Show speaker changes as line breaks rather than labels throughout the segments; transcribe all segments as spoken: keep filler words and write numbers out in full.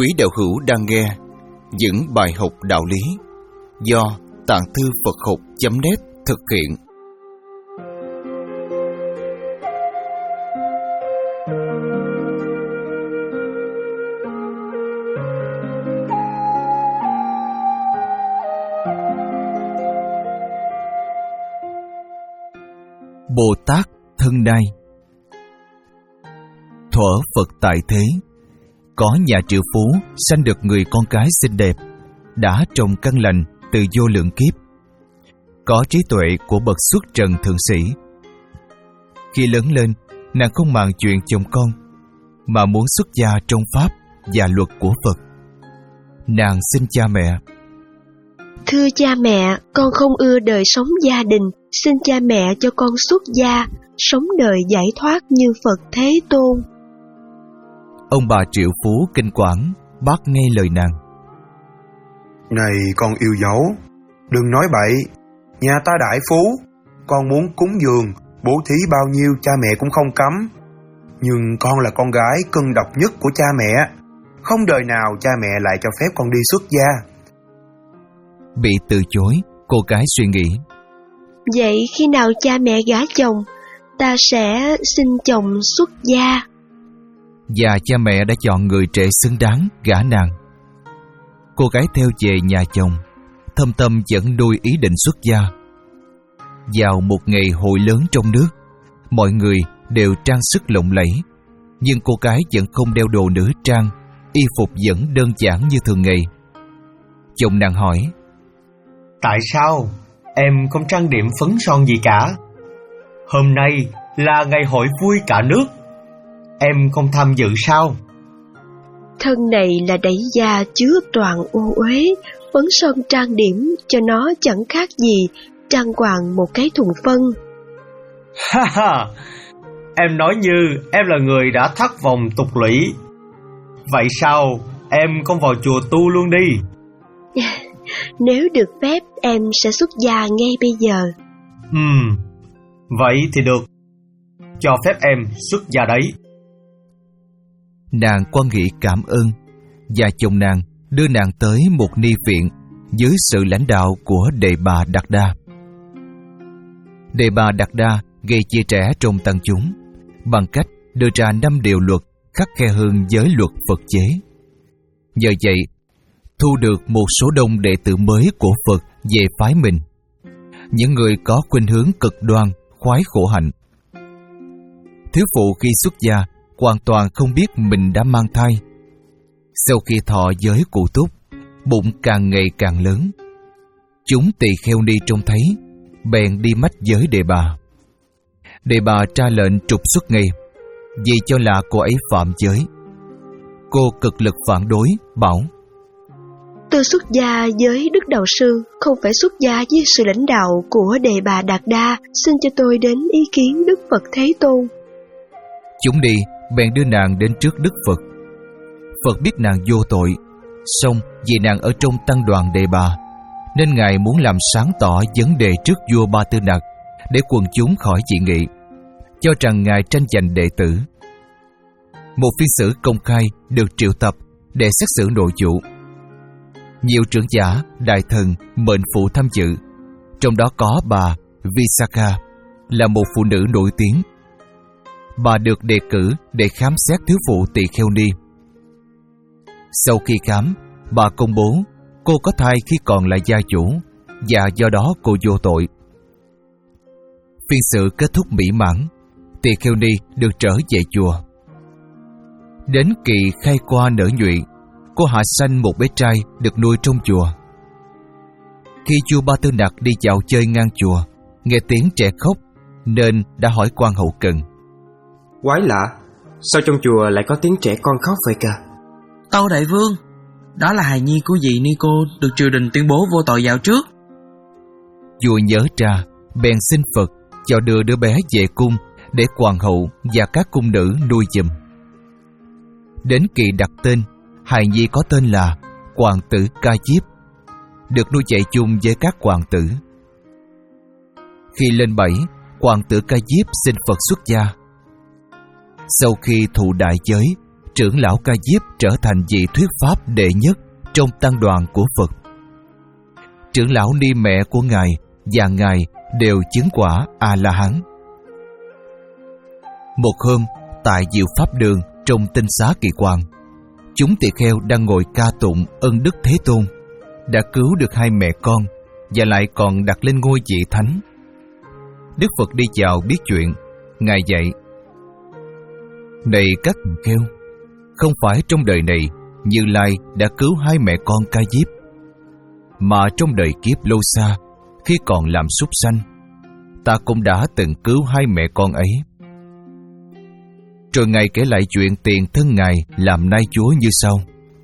Quý đạo hữu đang nghe những bài học đạo lý do Tạng Thư Phật Học chấm net thực hiện. Bồ Tát Thân Nai. Thuở Phật tại thế, có nhà triệu phú sanh được người con gái xinh đẹp, đã trồng căn lành từ vô lượng kiếp, có trí tuệ của bậc xuất trần thượng sĩ. Khi lớn lên, nàng không màng chuyện chồng con, mà muốn xuất gia trong pháp và luật của Phật. Nàng xin cha mẹ:
Thưa cha mẹ, con không ưa đời sống gia đình, xin cha mẹ cho con xuất gia, sống đời giải thoát như Phật Thế Tôn.
Ông bà triệu phú kinh quản, bác nghe lời nàng:
Này con yêu dấu, đừng nói bậy, nhà ta đại phú, con muốn cúng dường, bố thí bao nhiêu cha mẹ cũng không cấm. Nhưng con là con gái cưng độc nhất của cha mẹ, không đời nào cha mẹ lại cho phép con đi xuất gia.
Bị từ chối, cô gái suy nghĩ:
Vậy khi nào cha mẹ gả chồng, ta sẽ xin chồng xuất gia.
Và cha mẹ đã chọn người trẻ xứng đáng gả nàng. Cô gái theo về nhà chồng, thâm tâm vẫn nuôi ý định xuất gia. Vào một ngày hội lớn trong nước, mọi người đều trang sức lộng lẫy, nhưng cô gái vẫn không đeo đồ nữ trang, y phục vẫn đơn giản như thường ngày. Chồng nàng hỏi:
Tại sao em không trang điểm phấn son gì cả? Hôm nay là ngày hội vui cả nước, em không tham dự sao?
Thân này là đẩy da chứa toàn ô uế, phấn son trang điểm cho nó chẳng khác gì trang hoàng một cái thùng phân.
Ha ha, em nói như em là người đã thất vọng tục lũy. Vậy sao em không vào chùa tu luôn đi?
Nếu được phép, em sẽ xuất gia ngay bây giờ.
Ừm, vậy thì được, cho phép em xuất gia đấy.
Nàng quan nghị cảm ơn, và chồng nàng đưa nàng tới một ni viện dưới sự lãnh đạo của Đề Bà Đạt Đa. Đề Bà Đạt Đa gây chia rẽ trong tăng chúng bằng cách đưa ra năm điều luật khắt khe hơn giới luật Phật chế. Nhờ vậy, thu được một số đông đệ tử mới của Phật về phái mình, những người có khuynh hướng cực đoan, khoái khổ hạnh. Thiếu phụ khi xuất gia hoàn toàn không biết mình đã mang thai. Sau khi thọ giới cụ túc, bụng càng ngày càng lớn. Chúng tỳ kheo ni trông thấy, bèn đi mách giới Đề Bà. Đề Bà ra lệnh trục xuất ngay, vì cho là cô ấy phạm giới. Cô cực lực phản đối, bảo:
Tôi xuất gia với Đức Đạo Sư, không phải xuất gia với sự lãnh đạo của Đề Bà Đạt Đa, xin cho tôi đến ý kiến Đức Phật Thế Tôn.
Chúng đi, bèn đưa nàng đến trước Đức Phật. Phật biết nàng vô tội, song vì nàng ở trong tăng đoàn Đề Bà, nên Ngài muốn làm sáng tỏ vấn đề trước vua Ba Tư Nặc, để quần chúng khỏi dị nghị, cho rằng Ngài tranh giành đệ tử. Một phiên xử công khai được triệu tập để xét xử nội vụ. Nhiều trưởng giả, đại thần, mệnh phụ tham dự, trong đó có bà Visakha, là một phụ nữ nổi tiếng. Bà được đề cử để khám xét thiếu phụ tỳ kheo ni. Sau khi khám, bà công bố cô có thai khi còn là gia chủ, và do đó cô vô tội. Phiên xử kết thúc mỹ mãn, tỳ kheo ni được trở về chùa. Đến kỳ khai qua nở nhụy, cô hạ sanh một bé trai được nuôi trong chùa. Khi vua Ba Tư Nặc đi dạo chơi ngang chùa, nghe tiếng trẻ khóc, nên đã hỏi quan hậu cần:
Quái lạ, sao trong chùa lại có tiếng trẻ con khóc vậy cả?
Tâu đại vương, đó là hài nhi của vị ni cô được triều đình tuyên bố vô tội dạo trước.
Vua nhớ ra, bèn xin Phật cho đưa đứa bé về cung để hoàng hậu và các cung nữ nuôi giùm. Đến kỳ đặt tên, hài nhi có tên là Hoàng tử Ca Diếp, được nuôi dạy chung với các hoàng tử. Khi lên bảy, Hoàng tử Ca Diếp xin Phật xuất gia. Sau khi thụ đại giới, trưởng lão Ca Diếp trở thành vị thuyết pháp đệ nhất trong tăng đoàn của Phật. Trưởng lão Ni Mẹ của Ngài và Ngài đều chứng quả A-la-hán. Một hôm, tại Diệu Pháp Đường trong Tinh Xá Kỳ Quan, chúng tỳ kheo đang ngồi ca tụng ân đức Thế Tôn, đã cứu được hai mẹ con và lại còn đặt lên ngôi vị thánh. Đức Phật đi chào biết chuyện. Ngài dạy: Này các tỳ kheo, không phải trong đời này Như Lai đã cứu hai mẹ con Ca Diếp, mà trong đời kiếp lâu xa, khi còn làm súc sanh, ta cũng đã từng cứu hai mẹ con ấy. Rồi Ngài kể lại chuyện tiền thân Ngài làm nai chúa như sau.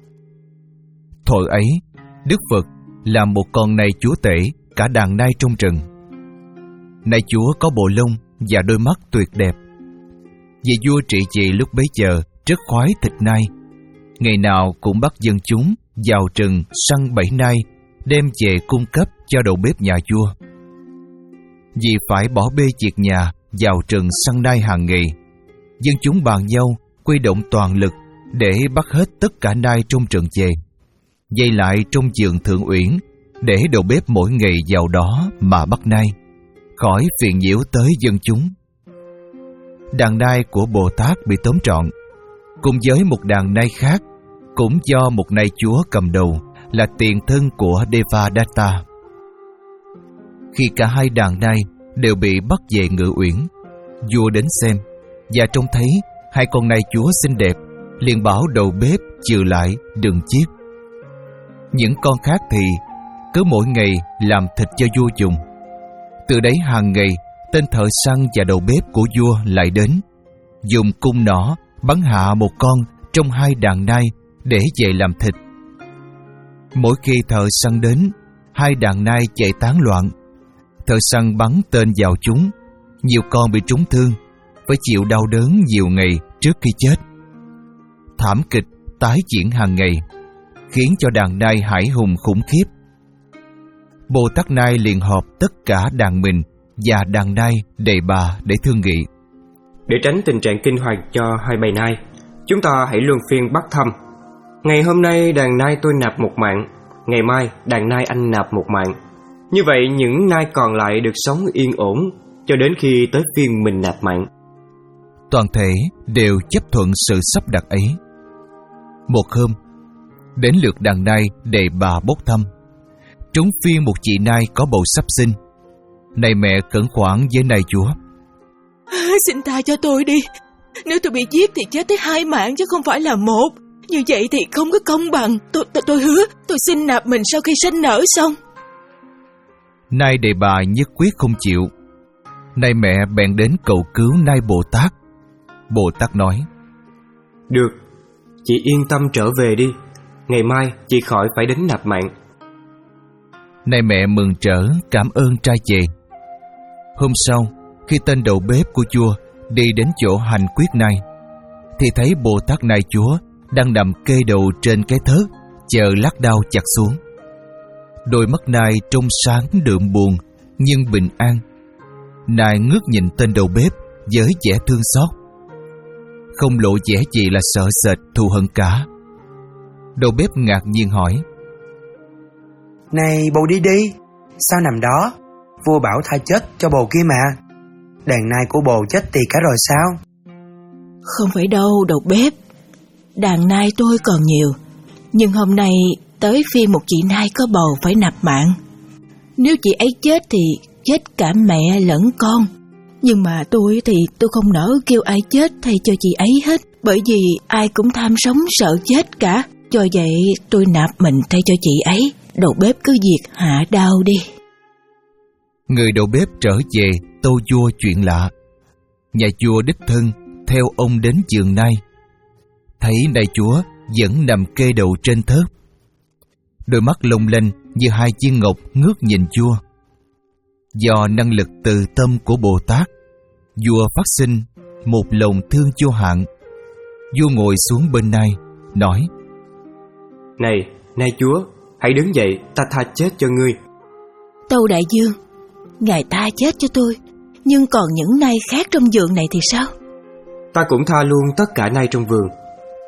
Thời ấy, Đức Phật làm một con nai chúa tể cả đàn nai trong rừng. Nai chúa có bộ lông và đôi mắt tuyệt đẹp. Vị vua trị vì lúc bấy giờ rất khoái thịt nai, ngày nào cũng bắt dân chúng vào rừng săn bẫy nai, đem về cung cấp cho đầu bếp nhà vua. Vì phải bỏ bê việc nhà vào rừng săn nai hàng ngày, dân chúng bàn nhau quy động toàn lực để bắt hết tất cả nai trong rừng về, dây lại trong vườn Thượng Uyển, để đầu bếp mỗi ngày vào đó mà bắt nai, khỏi phiền nhiễu tới dân chúng. Đàn nai của Bồ Tát bị tóm trọn, cùng với một đàn nai khác, cũng do một nai chúa cầm đầu là tiền thân của Devadatta. Khi cả hai đàn nai đều bị bắt về Ngự Uyển, vua đến xem và trông thấy hai con nai chúa xinh đẹp, liền bảo đầu bếp trừ lại đừng giết. Những con khác thì cứ mỗi ngày làm thịt cho vua dùng. Từ đấy hàng ngày, tên thợ săn và đầu bếp của vua lại đến, dùng cung nỏ bắn hạ một con trong hai đàn nai để về làm thịt. Mỗi khi thợ săn đến, hai đàn nai chạy tán loạn. Thợ săn bắn tên vào chúng, nhiều con bị trúng thương, phải chịu đau đớn nhiều ngày trước khi chết. Thảm kịch tái diễn hàng ngày, khiến cho đàn nai hải hùng khủng khiếp. Bồ Tát Nai liền họp tất cả đàn mình và đàn nai đề bà để thương nghị.
Để tránh tình trạng kinh hoàng cho hai bầy nai, chúng ta hãy luân phiên bắt thăm. Ngày hôm nay đàn nai tôi nạp một mạng, ngày mai đàn nai anh nạp một mạng. Như vậy những nai còn lại được sống yên ổn cho đến khi tới phiên mình nạp mạng.
Toàn thể đều chấp thuận sự sắp đặt ấy. Một hôm, đến lượt đàn nai đề bà bốc thăm. Trúng phiên một chị nai có bầu sắp sinh. Này mẹ khẩn khoản với nai chúa:
Xin tha cho tôi đi. Nếu tôi bị giết thì chết tới hai mạng chứ không phải là một. Như vậy thì không có công bằng. Tôi, tôi, tôi hứa tôi xin nạp mình sau khi sinh nở xong.
Nai đề bà nhất quyết không chịu. Nai mẹ bèn đến cầu cứu Nai Bồ Tát. Bồ Tát nói:
Được, chị yên tâm trở về đi. Ngày mai chị khỏi phải đến nạp mạng.
Nai mẹ mừng rỡ cảm ơn trai về. Hôm sau, khi tên đầu bếp của vua đi đến chỗ hành quyết nai, thì thấy Bồ Tát Nai chúa đang nằm kê đầu trên cái thớt, chờ lát đao chặt xuống. Đôi mắt nai trong sáng đượm buồn nhưng bình an. Nai ngước nhìn tên đầu bếp với vẻ thương xót, không lộ vẻ gì là sợ sệt thù hận cả. Đầu bếp ngạc nhiên hỏi:
Này bồ đi đi, sao nằm đó? Vua bảo tha chết cho bồ kia mà. Đàn nai của bồ chết tiệt cả rồi sao?
Không phải đâu đầu bếp. Đàn nai tôi còn nhiều, nhưng hôm nay tới phiên một chị nai có bầu phải nạp mạng. Nếu chị ấy chết thì chết cả mẹ lẫn con. Nhưng mà tôi thì tôi không nỡ kêu ai chết thay cho chị ấy hết, bởi vì ai cũng tham sống sợ chết cả. Do vậy tôi nạp mình thay cho chị ấy. Đầu bếp cứ việc hạ đao đi.
Người đầu bếp trở về tâu vua chuyện lạ. Nhà vua đích thân theo ông đến giường nai, thấy nai chúa vẫn nằm kê đầu trên thớt. Đôi mắt long lanh như hai viên ngọc ngước nhìn vua. Do năng lực từ tâm của Bồ Tát, vua phát sinh một lòng thương vô hạn. Vua ngồi xuống bên nai, nói:
Này, nai chúa, hãy đứng dậy, ta tha chết cho ngươi.
Tâu đại dương, ngài tha chết cho tôi, nhưng còn những nai khác trong vườn này thì sao?
Ta cũng tha luôn tất cả nai trong vườn.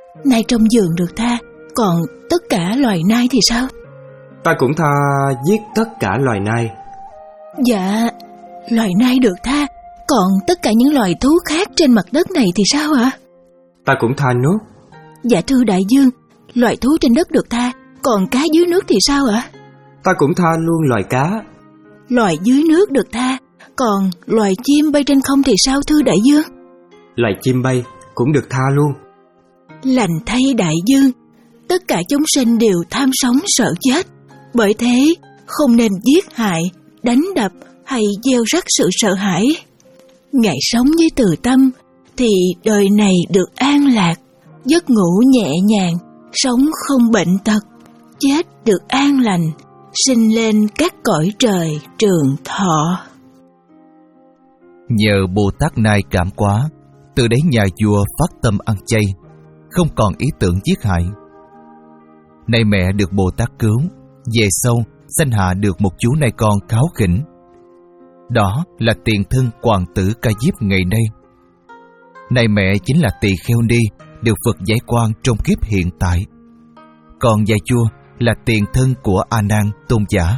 Nai trong giường được tha, còn tất cả loài nai thì sao?
Ta cũng tha giết tất cả loài nai.
Dạ, loài nai được tha, còn tất cả những loài thú khác trên mặt đất này thì sao ạ?
Ta cũng tha nốt.
Dạ thưa đại dương, loài thú trên đất được tha, còn cá dưới nước thì sao ạ?
Ta cũng tha luôn loài cá.
Loài dưới nước được tha, còn loài chim bay trên không thì sao thưa đại dương?
Loài chim bay cũng được tha luôn.
Lành thay đại dương, tất cả chúng sinh đều tham sống sợ chết. Bởi thế, không nên giết hại, đánh đập hay gieo rắc sự sợ hãi. Ngày sống với từ tâm thì đời này được an lạc, giấc ngủ nhẹ nhàng, sống không bệnh tật, chết được an lành, sinh lên các cõi trời trường thọ.
Nhờ Bồ Tát Nai cảm quá, từ đấy nhà vua phát tâm ăn chay, không còn ý tưởng giết hại. Nay mẹ được Bồ Tát cứu, về sau sanh hạ được một chú nai con kháu khỉnh. Đó là tiền thân hoàng tử Ca Diếp ngày nay. Nay mẹ chính là Tỳ Kheo Ni được Phật giải quang trong kiếp hiện tại. Còn gia vua là tiền thân của A Nan Tôn giả.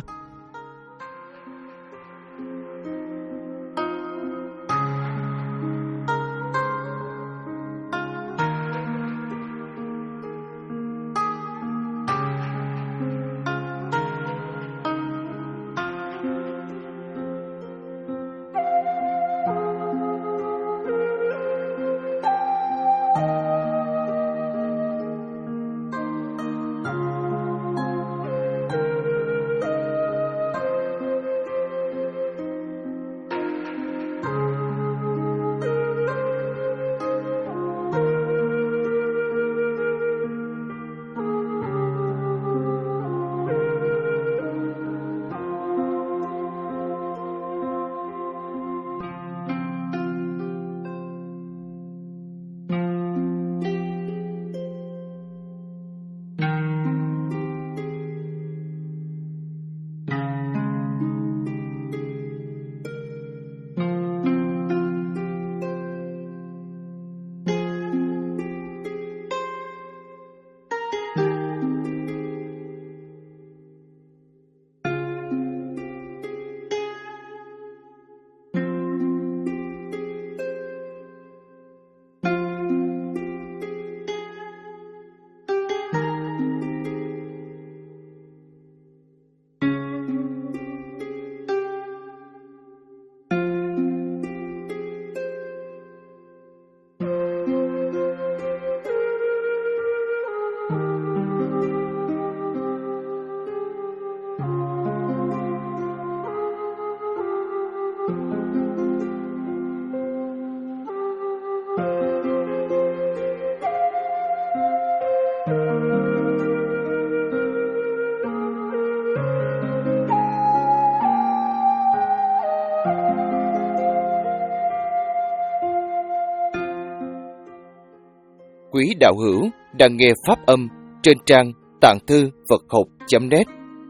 Quý đạo hữu đang nghe pháp âm trên trang tạng thư Phật học chấm net.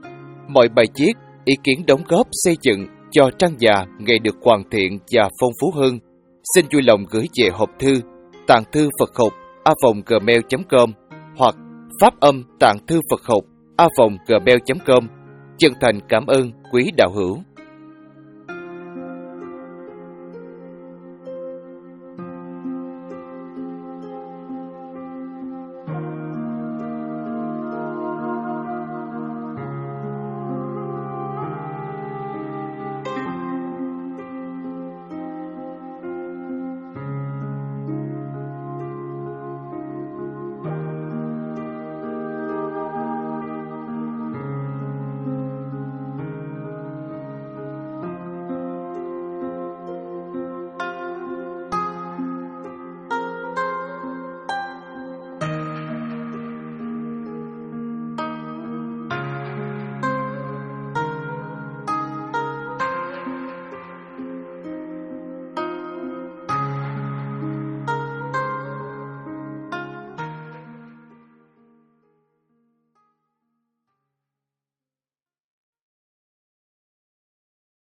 Mọi bài viết, ý kiến đóng góp xây dựng cho trang già ngày được hoàn thiện và phong phú hơn, xin vui lòng gửi về hộp thư tạng thư Phật học a vòng gmail chấm com hoặc pháp âm tạng thư Phật học a vòng gmail chấm com. Chân thành cảm ơn quý đạo hữu.